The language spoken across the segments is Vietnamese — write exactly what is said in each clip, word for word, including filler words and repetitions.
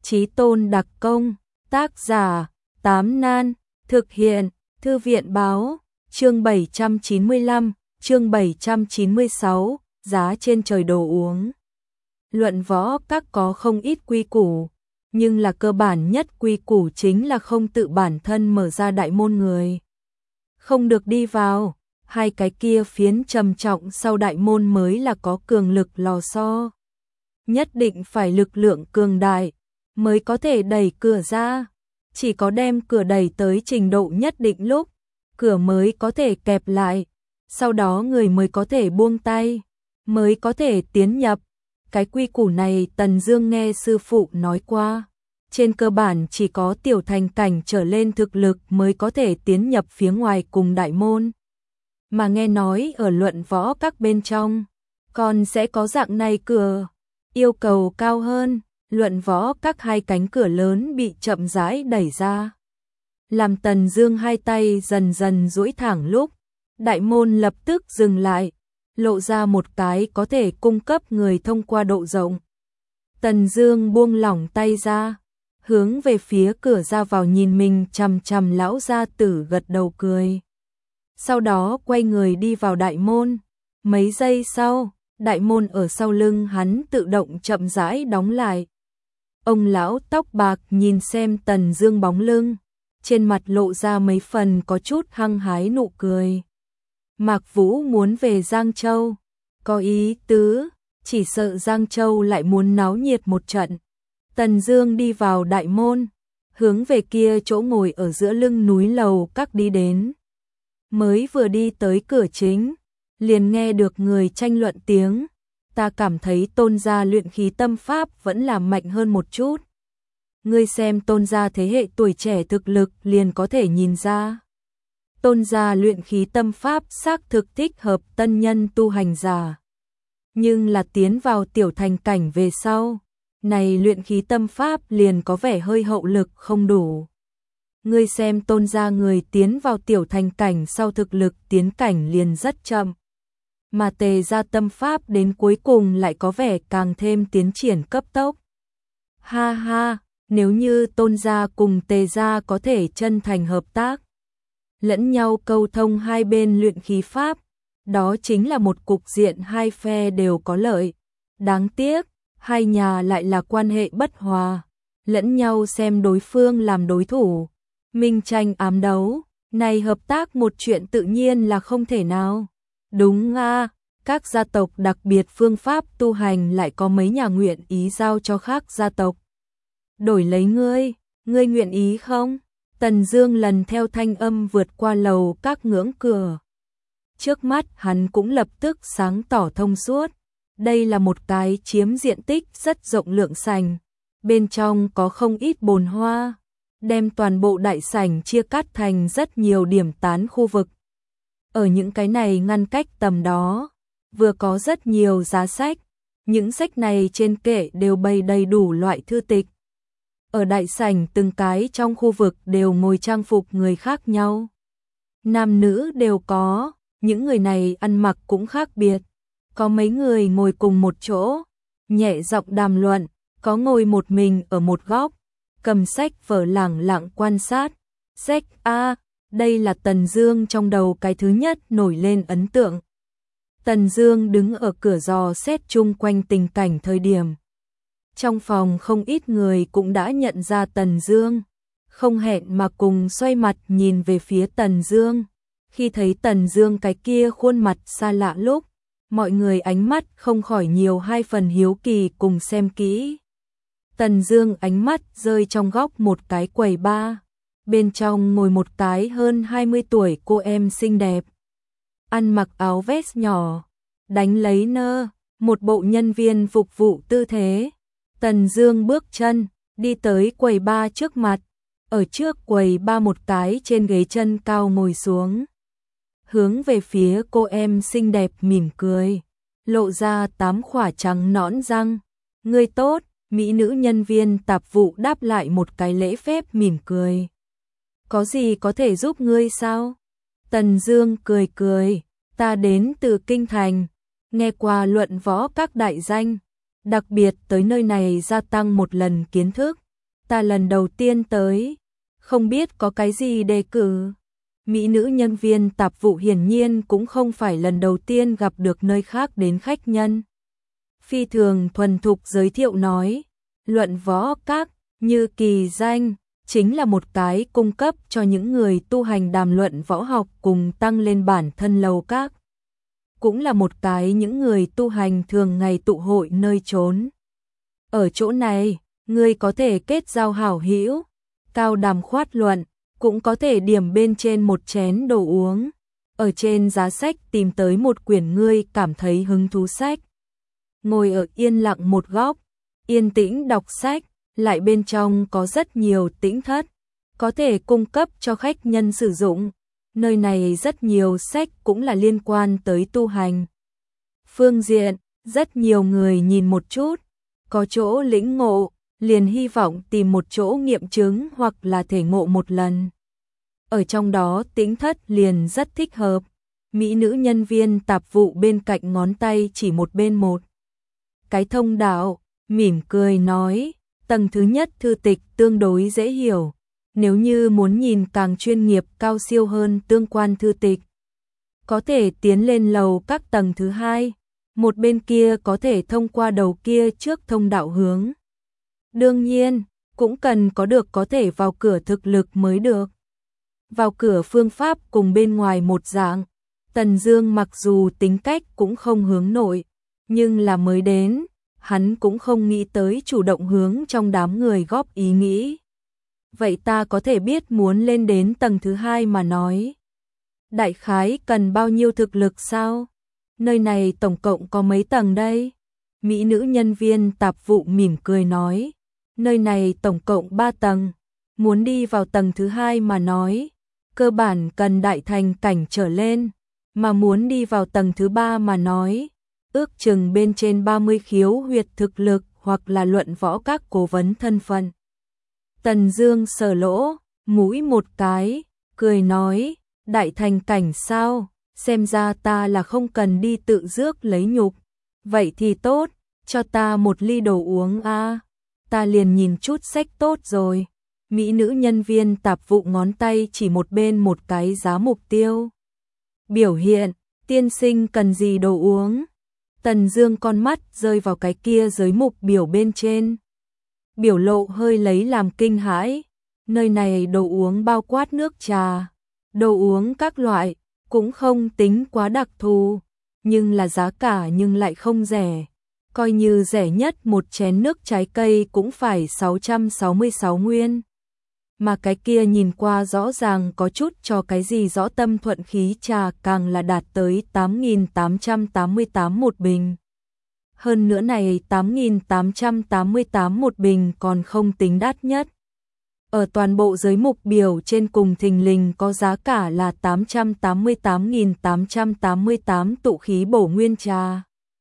Chí Tôn đặc công, tác giả, Tám Nan, thực hiện, Thư viện báo, chương bảy trăm chín mươi lăm, chương bảy trăm chín mươi sáu, giá trên trời đồ uống. Luận võ các có không ít quy củ, nhưng là cơ bản nhất quy củ chính là không tự bản thân mở ra đại môn người. Không được đi vào, hai cái kia phiến trầm trọng sau đại môn mới là có cường lực lò xo. Nhất định phải lực lượng cường đại, mới có thể đẩy cửa ra. Chỉ có đem cửa đẩy tới trình độ nhất định lúc, cửa mới có thể kẹp lại, sau đó người mới có thể buông tay, mới có thể tiến nhập. Cái quy củ này Tần Dương nghe sư phụ nói qua, trên cơ bản chỉ có tiểu thành cảnh trở lên thực lực mới có thể tiến nhập phía ngoài cùng đại môn. Mà nghe nói ở luận võ các bên trong, còn sẽ có dạng này cửa, yêu cầu cao hơn. Luận võ các hai cánh cửa lớn bị chậm rãi đẩy ra. Làm Tần Dương hai tay dần dần duỗi thẳng lúc, đại môn lập tức dừng lại, lộ ra một cái có thể cung cấp người thông qua độ rộng. Tần Dương buông lỏng tay ra, hướng về phía cửa ra vào nhìn mình chằm chằm lão gia tử gật đầu cười. Sau đó quay người đi vào đại môn. Mấy giây sau, đại môn ở sau lưng hắn tự động chậm rãi đóng lại. Ông lão tóc bạc nhìn xem Tần Dương bóng lưng, trên mặt lộ ra mấy phần có chút hăng hái nụ cười. Mạc Vũ muốn về Giang Châu, có ý tứ, chỉ sợ Giang Châu lại muốn náo nhiệt một trận. Tần Dương đi vào đại môn, hướng về kia chỗ ngồi ở giữa lưng núi lầu các đi đến. Mới vừa đi tới cửa chính, liền nghe được người tranh luận tiếng. Ta cảm thấy Tôn gia luyện khí tâm pháp vẫn là mạnh hơn một chút. Ngươi xem Tôn gia thế hệ tuổi trẻ thực lực liền có thể nhìn ra. Tôn gia luyện khí tâm pháp xác thực thích hợp tân nhân tu hành giả. Nhưng là tiến vào tiểu thành cảnh về sau, này luyện khí tâm pháp liền có vẻ hơi hậu lực không đủ. Ngươi xem Tôn gia người tiến vào tiểu thành cảnh sau thực lực tiến cảnh liền rất chậm. Mà Tề gia tâm pháp đến cuối cùng lại có vẻ càng thêm tiến triển cấp tốc. Ha ha, nếu như Tôn gia cùng Tề gia có thể chân thành hợp tác, lẫn nhau câu thông hai bên luyện khí pháp, đó chính là một cục diện hai phe đều có lợi. Đáng tiếc, hai nhà lại là quan hệ bất hòa, lẫn nhau xem đối phương làm đối thủ, minh tranh ám đấu, này hợp tác một chuyện tự nhiên là không thể nào. Đúng a, các gia tộc đặc biệt phương pháp tu hành lại có mấy nhà nguyện ý giao cho khác gia tộc. Đổi lấy ngươi, ngươi nguyện ý không? Tần Dương lần theo thanh âm vượt qua lầu các ngưỡng cửa. Trước mắt hắn cũng lập tức sáng tỏ thông suốt. Đây là một cái chiếm diện tích rất rộng lượng sảnh, bên trong có không ít bồn hoa, đem toàn bộ đại sảnh chia cắt thành rất nhiều điểm tán khu vực. Ở những cái này ngăn cách tầm đó, vừa có rất nhiều giá sách, những sách này trên kệ đều bày đầy đủ loại thư tịch. Ở đại sảnh từng cái trong khu vực đều ngồi trang phục người khác nhau. Nam nữ đều có, những người này ăn mặc cũng khác biệt. Có mấy người ngồi cùng một chỗ, nhẹ giọng đàm luận, có ngồi một mình ở một góc, cầm sách vở lẳng lặng quan sát. Sách A, đây là Tần Dương trong đầu cái thứ nhất nổi lên ấn tượng. Tần Dương đứng ở cửa dò xét chung quanh tình cảnh thời điểm. Trong phòng không ít người cũng đã nhận ra Tần Dương, không hẹn mà cùng xoay mặt nhìn về phía Tần Dương. Khi thấy Tần Dương cái kia khuôn mặt xa lạ lúc, mọi người ánh mắt không khỏi nhiều hai phần hiếu kỳ cùng xem kỹ. Tần Dương ánh mắt rơi trong góc một cái quầy bar, bên trong ngồi một cái hơn hai mươi tuổi cô em xinh đẹp, ăn mặc áo vest nhỏ, đánh lấy nơ, một bộ nhân viên phục vụ tư thế. Tần Dương bước chân, đi tới quầy bar trước mặt, ở trước quầy bar một cái trên ghế chân cao ngồi xuống. Hướng về phía cô em xinh đẹp mỉm cười, lộ ra tám khỏa trắng nõn răng. Ngươi tốt, mỹ nữ nhân viên tạp vụ đáp lại một cái lễ phép mỉm cười. Có gì có thể giúp ngươi sao? Tần Dương cười cười, ta đến từ Kinh Thành, nghe qua luận võ các đại danh, đặc biệt tới nơi này gia tăng một lần kiến thức, ta lần đầu tiên tới, không biết có cái gì đề cử. Mỹ nữ nhân viên tạp vụ hiển nhiên cũng không phải lần đầu tiên gặp được nơi khác đến khách nhân. Phi thường thuần thục giới thiệu nói, luận võ các, như kỳ danh, chính là một cái cung cấp cho những người tu hành đàm luận võ học cùng tăng lên bản thân lầu các. Cũng là một cái những người tu hành thường ngày tụ hội nơi trốn. Ở chỗ này, người có thể kết giao hảo hữu, cao đàm khoát luận, cũng có thể điểm bên trên một chén đồ uống. Ở trên giá sách tìm tới một quyển ngươi cảm thấy hứng thú sách. Ngồi ở yên lặng một góc, yên tĩnh đọc sách, lại bên trong có rất nhiều tĩnh thất, có thể cung cấp cho khách nhân sử dụng. Nơi này rất nhiều sách cũng là liên quan tới tu hành. Phương diện, rất nhiều người nhìn một chút, có chỗ lĩnh ngộ, liền hy vọng tìm một chỗ nghiệm chứng hoặc là thể ngộ một lần. Ở trong đó tĩnh thất liền rất thích hợp. Mỹ nữ nhân viên tạp vụ bên cạnh ngón tay chỉ một bên một cái thông đạo, mỉm cười nói, tầng thứ nhất thư tịch tương đối dễ hiểu. Nếu như muốn nhìn càng chuyên nghiệp cao siêu hơn tương quan thư tịch, có thể tiến lên lầu các tầng thứ hai, một bên kia có thể thông qua đầu kia trước thông đạo hướng. Đương nhiên, cũng cần có được có thể vào cửa thực lực mới được. Vào cửa phương pháp cùng bên ngoài một dạng, Tần Dương mặc dù tính cách cũng không hướng nội, nhưng là mới đến, hắn cũng không nghĩ tới chủ động hướng trong đám người góp ý nghĩ. Vậy ta có thể biết muốn lên đến tầng thứ hai mà nói. Đại khái cần bao nhiêu thực lực sao? Nơi này tổng cộng có mấy tầng đây? Mỹ nữ nhân viên tạp vụ mỉm cười nói. Nơi này tổng cộng ba tầng. Muốn đi vào tầng thứ hai mà nói, cơ bản cần đại thành cảnh trở lên. Mà muốn đi vào tầng thứ ba mà nói, ước chừng bên trên ba mươi khiếu huyệt thực lực hoặc là luận võ các cố vấn thân phận. Tần Dương sờ lỗ, mũi một cái, cười nói, đại thành cảnh sao, xem ra ta là không cần đi tự rước lấy nhục. Vậy thì tốt, cho ta một ly đồ uống a, ta liền nhìn chút sách tốt rồi. Mỹ nữ nhân viên tạp vụ ngón tay chỉ một bên một cái giá mục tiêu. Biểu hiện, tiên sinh cần gì đồ uống? Tần Dương con mắt rơi vào cái kia giới mục biểu bên trên. Biểu lộ hơi lấy làm kinh hãi, nơi này đồ uống bao quát nước trà, đồ uống các loại, cũng không tính quá đặc thù, nhưng là giá cả nhưng lại không rẻ. Coi như rẻ nhất một chén nước trái cây cũng phải sáu trăm sáu mươi sáu nguyên. Mà cái kia nhìn qua rõ ràng có chút cho cái gì rõ tâm thuận khí trà càng là đạt tới tám nghìn tám trăm tám mươi tám một bình. Hơn nữa này tám nghìn tám trăm tám mươi tám một bình còn không tính đắt nhất. Ở toàn bộ giới mục biểu trên cùng thình lình có giá cả là tám trăm tám mươi tám nghìn tám trăm tám mươi tám tụ khí bổ nguyên trà.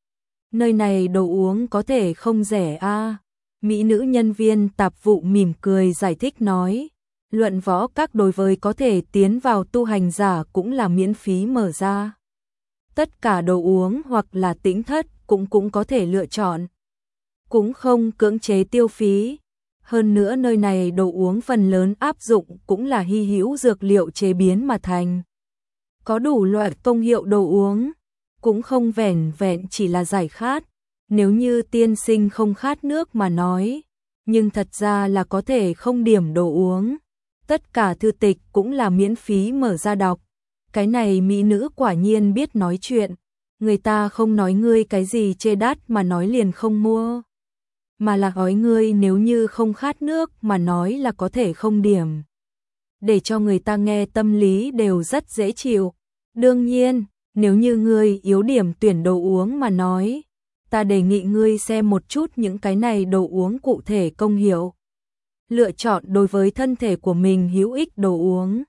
Nơi này đồ uống có thể không rẻ a. À. Mỹ nữ nhân viên tạp vụ mỉm cười giải thích nói, luận võ các đối với có thể tiến vào tu hành giả cũng là miễn phí mở ra. Tất cả đồ uống hoặc là tĩnh thất cũng cũng có thể lựa chọn. Cũng không cưỡng chế tiêu phí. Hơn nữa nơi này đồ uống phần lớn áp dụng cũng là hy hữu dược liệu chế biến mà thành. Có đủ loại công hiệu đồ uống, cũng không vẻn vẹn chỉ là giải khát. Nếu như tiên sinh không khát nước mà nói, nhưng thật ra là có thể không điểm đồ uống. Tất cả thư tịch cũng là miễn phí mở ra đọc. Cái này mỹ nữ quả nhiên biết nói chuyện. Người ta không nói ngươi cái gì chê đắt mà nói liền không mua. Mà là nói ngươi nếu như không khát nước mà nói là có thể không điểm. Để cho người ta nghe tâm lý đều rất dễ chịu. Đương nhiên, nếu như ngươi yếu điểm tuyển đồ uống mà nói, ta đề nghị ngươi xem một chút những cái này đồ uống cụ thể công hiệu. Lựa chọn đối với thân thể của mình hữu ích đồ uống.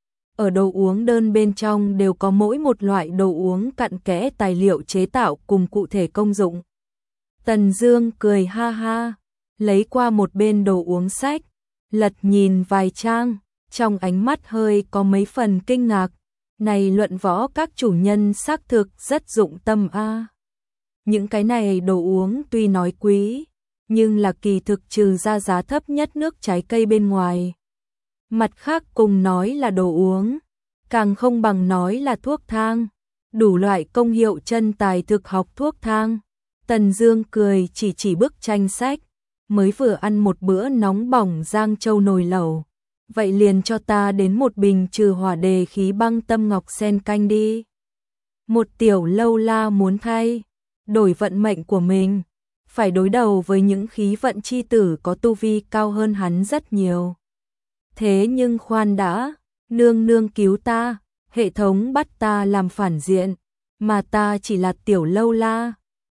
Ở đồ uống đơn bên trong đều có mỗi một loại đồ uống cặn kẽ tài liệu chế tạo cùng cụ thể công dụng. Tần Dương cười ha ha, lấy qua một bên đồ uống sách, lật nhìn vài trang, trong ánh mắt hơi có mấy phần kinh ngạc. Này luận võ các chủ nhân xác thực rất dụng tâm a. Những cái này đồ uống tuy nói quý, nhưng là kỳ thực trừ ra giá thấp nhất nước trái cây bên ngoài. Mặt khác cùng nói là đồ uống, càng không bằng nói là thuốc thang, đủ loại công hiệu chân tài thực học thuốc thang. Tần Dương cười chỉ chỉ bức tranh sách, mới vừa ăn một bữa nóng bỏng Giang Châu nồi lẩu, vậy liền cho ta đến một bình trừ hỏa đề khí băng tâm ngọc sen canh đi. Một tiểu lâu la muốn thay đổi vận mệnh của mình, phải đối đầu với những khí vận chi tử có tu vi cao hơn hắn rất nhiều. Thế nhưng khoan đã, nương nương cứu ta, hệ thống bắt ta làm phản diện, mà ta chỉ là tiểu lâu la,